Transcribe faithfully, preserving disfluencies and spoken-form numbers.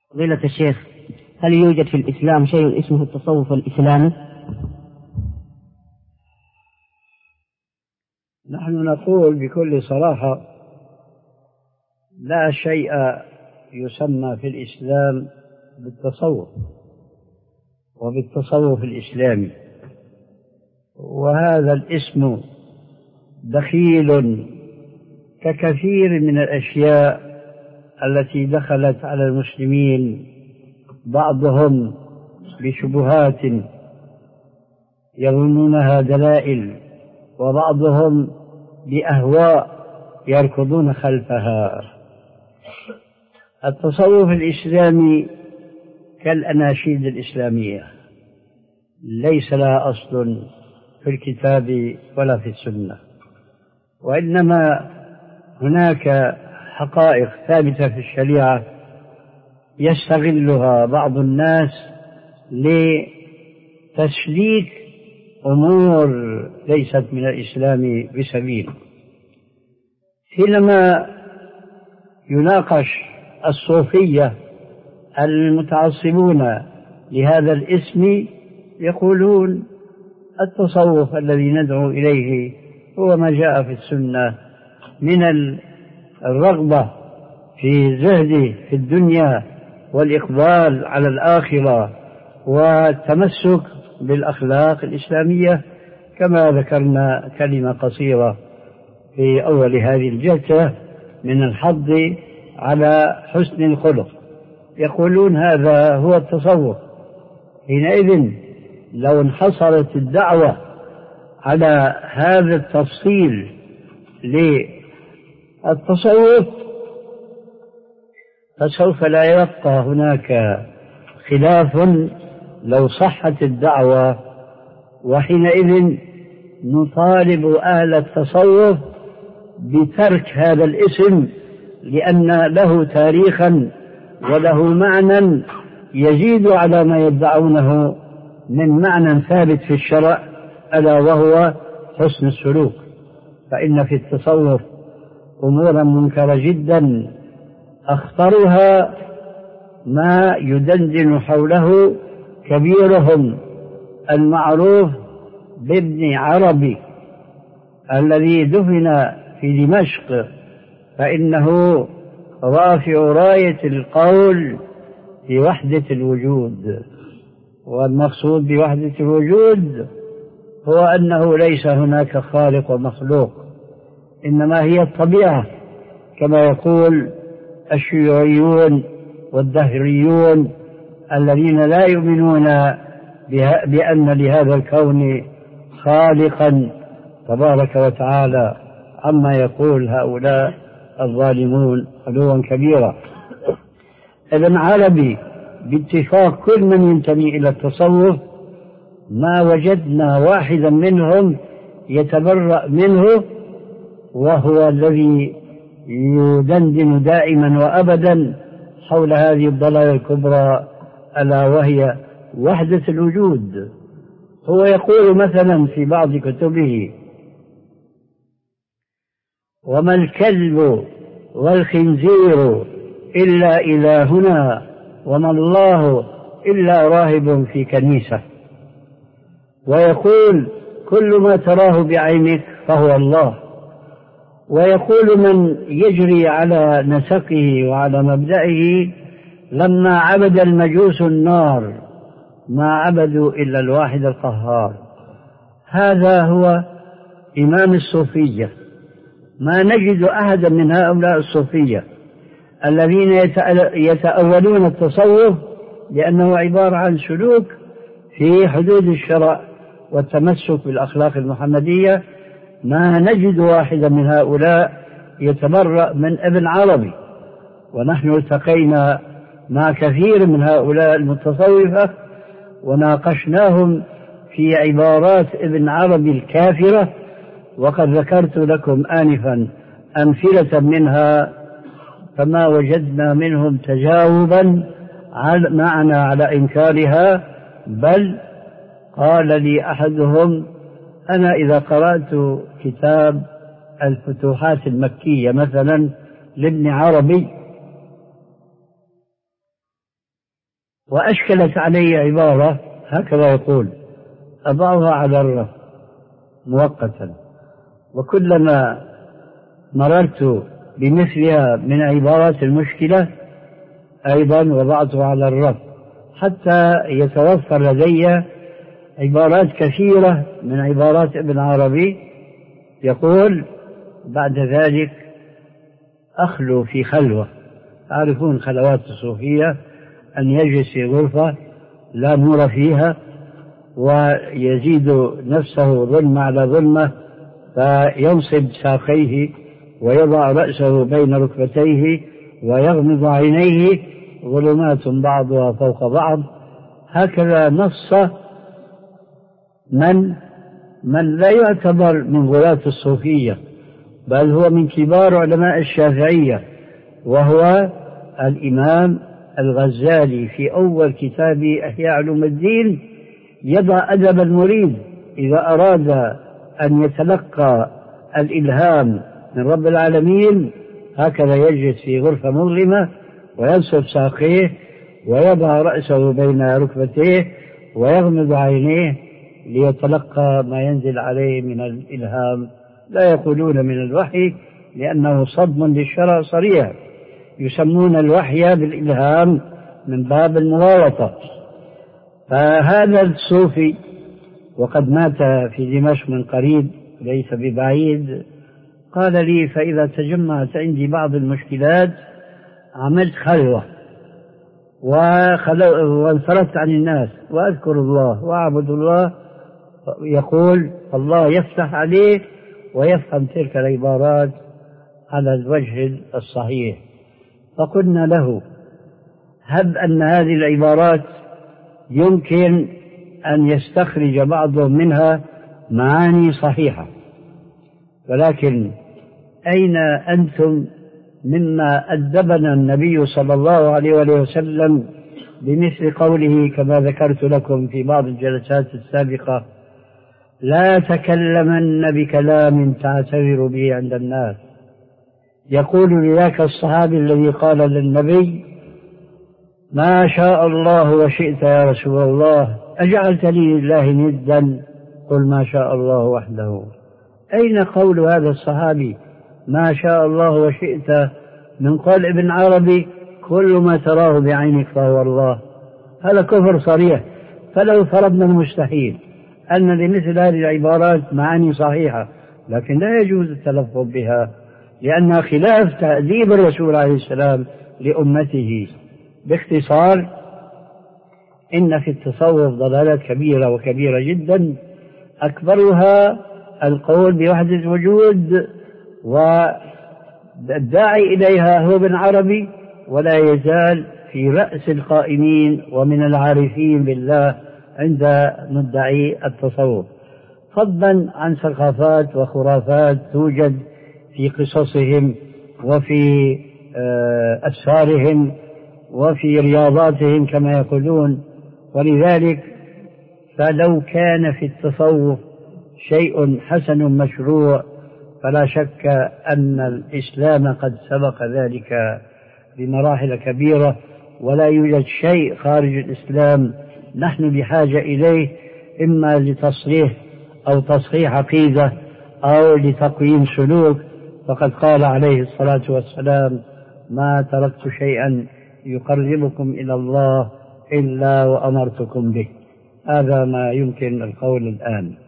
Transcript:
فضيلة الشيخ، هل يوجد في الإسلام شيء اسمه التصوف الإسلامي؟ نحن نقول بكل صراحة لا شيء يسمى في الإسلام بالتصوف وبالتصوف الإسلامي، وهذا الاسم دخيل ككثير من الأشياء التي دخلت على المسلمين، بعضهم بشبهات يظنونها دلائل، وبعضهم بأهواء يركضون خلفها. التصوف الإسلامي كالأناشيد الإسلامية، ليس لها أصل في الكتاب ولا في السنة، وإنما هناك حقائق ثابتة في الشريعة يستغلها بعض الناس لتسليك أمور ليست من الإسلام بسبيل. حينما يناقش الصوفية المتعصبون لهذا الاسم يقولون التصوف الذي ندعو إليه هو ما جاء في السنة من الرغبة في الزهد في الدنيا والإقبال على الآخرة والتمسك بالأخلاق الإسلامية، كما ذكرنا كلمة قصيرة في أول هذه الجلسة من الحض على حسن الخلق. يقولون هذا هو التصوف. حينئذ لو انحصرت الدعوة على هذا التفصيل للتصوف فسوف لا يبقى هناك خلاف لو صحت الدعوة، وحينئذ نطالب أهل التصوف بترك هذا الاسم، لأن له تاريخا وله معنى يزيد على ما يدعونه من معنى ثابت في الشرع، ألا وهو حسن السلوك. فإن في التصوف أمورا منكرة جدا، أخطرها ما يدندن حوله كبيرهم المعروف بابن عربي الذي دفن في دمشق، فإنه رافع راية القول بوحدة الوجود. والمقصود بوحدة الوجود هو أنه ليس هناك خالق ومخلوق، إنما هي الطبيعة، كما يقول الشيوعيون والدهريون الذين لا يؤمنون بأن لهذا الكون خالقا تبارك وتعالى، عما يقول هؤلاء الظالمون علوا كبيرا. ابن عربي باتفاق كل من ينتمي إلى التصوف ما وجدنا واحدا منهم يتبرأ منه، وهو الذي يدندن دائما وأبدا حول هذه الضلالة الكبرى، ألا وهي وحدة الوجود. هو يقول مثلا في بعض كتبه: وما الكلب والخنزير إلا إلهنا، وما الله إلا راهب في كنيسة. ويقول: كل ما تراه بعينك فهو الله. ويقول: من يجري على نسقه وعلى مبدئه لما عبد المجوس النار ما عبدوا إلا الواحد القهار. هذا هو إمام الصوفية. ما نجد أحدا من هؤلاء الصوفية الذين يتأولون التصوف لأنه عبارة عن سلوك في حدود الشرع والتمسك بالأخلاق المحمدية، ما نجد واحدا من هؤلاء يتبرأ من ابن عربي. ونحن التقينا مع كثير من هؤلاء المتصوفة وناقشناهم في عبارات ابن عربي الكافرة، وقد ذكرت لكم آنفا أمثلة منها، فما وجدنا منهم تجاوبا معنا على إنكارها. بل قال لي أحدهم: أنا إذا قرأت كتاب الفتوحات المكية مثلا لابن عربي وأشكلت علي عبارة هكذا يقول: أضعها على الرف مؤقتا، وكلما مررت بمثلها من عبارات المشكلة أيضا وضعتها على الرف، حتى يتوفر لدي عبارات كثيرة من عبارات ابن عربي. يقول: بعد ذلك أخلو في خلوة. تعرفون خلوات الصوفية أن يجلس في غرفة لا نور فيها ويزيد نفسه ظلمة على ظلمة، فينصب ساقيه ويضع رأسه بين ركبتيه ويغمض عينيه، ظلمات بعضها فوق بعض. هكذا نص من من لا يعتبر من غلاة الصوفية، بل هو من كبار علماء الشافعية، وهو الإمام الغزالي في أول كتاب إحياء علوم الدين. يضع أدب المريد إذا أراد أن يتلقى الإلهام من رب العالمين، هكذا يجلس في غرفة مظلمة وينصب ساقيه ويضع رأسه بين ركبتيه ويغمض عينيه ليتلقى ما ينزل عليه من الإلهام. لا يقولون من الوحي لأنه صدم للشرع صريح، يسمون الوحي بالإلهام من باب المغالطة. فهذا الصوفي وقد مات في دمشق من قريب ليس ببعيد قال لي: فإذا تجمعت عندي بعض المشكلات عملت خلوة وانصرفت عن الناس وأذكر الله وأعبد الله. يقول: الله يفتح عليه ويفهم تلك العبارات على الوجه الصحيح. فقلنا له: هب أن هذه العبارات يمكن أن يستخرج بعضهم منها معاني صحيحة، ولكن أين أنتم مما أدبنا النبي صلى الله عليه وسلم بمثل قوله كما ذكرت لكم في بعض الجلسات السابقة: لا تكلمن بكلام تعتذر به عند الناس. يقول لذاك الصحابي الذي قال للنبي: ما شاء الله وشئت يا رسول الله، أجعلت لي لله ندا؟ قل ما شاء الله وحده. أين قول هذا الصحابي ما شاء الله وشئت من قول ابن عربي كل ما تراه بعينك فهو الله؟ هذا كفر صريح. فلو فرضنا المستحيل أن لمثل هذه العبارات معاني صحيحة، لكن لا يجوز التلفظ بها لأنها خلاف تأديب الرسول عليه السلام لأمته. باختصار، إن في التصوف ضلالات كبيرة وكبيرة جدا، أكبرها القول بوحدة الوجود، والداعي إليها هو ابن عربي، ولا يزال في رأس القائمين ومن العارفين بالله عند مدعي التصوف، فضلا عن ثقافات وخرافات توجد في قصصهم وفي أسفارهم وفي رياضاتهم كما يقولون. ولذلك فلو كان في التصوف شيء حسن مشروع فلا شك أن الإسلام قد سبق ذلك بمراحل كبيرة، ولا يوجد شيء خارج الإسلام نحن بحاجة إليه، إما لتصريح أو تصحيح عقيدة أو لتقويم سلوك. فقد قال عليه الصلاة والسلام: ما تركت شيئا يقربكم إلى الله إلا وأمرتكم به. هذا ما يمكن القول الآن.